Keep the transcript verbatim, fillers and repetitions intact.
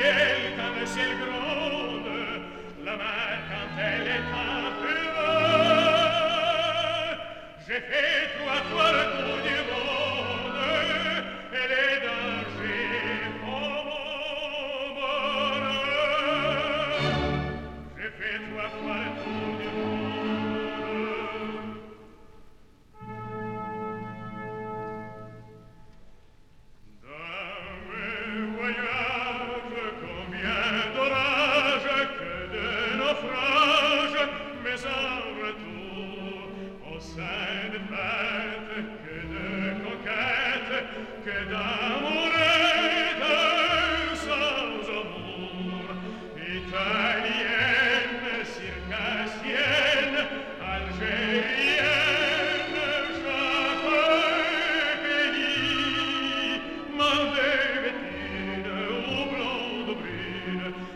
ciel, quand le ciel gronde, la mer quand elle est en fureur. J'ai fait trois fois le tour du monde, et les dangers font mon bonheur. J'ai fait trois fois le tour du monde. Dans mes voyages, combien d'orages, que de naufrages, mais en retour, au sein de fêtes, que de conquêtes, que d'amourettes sans amour, italienne, circassienne, algérienne, chaque pays m'avait vêtue ou blonde brune,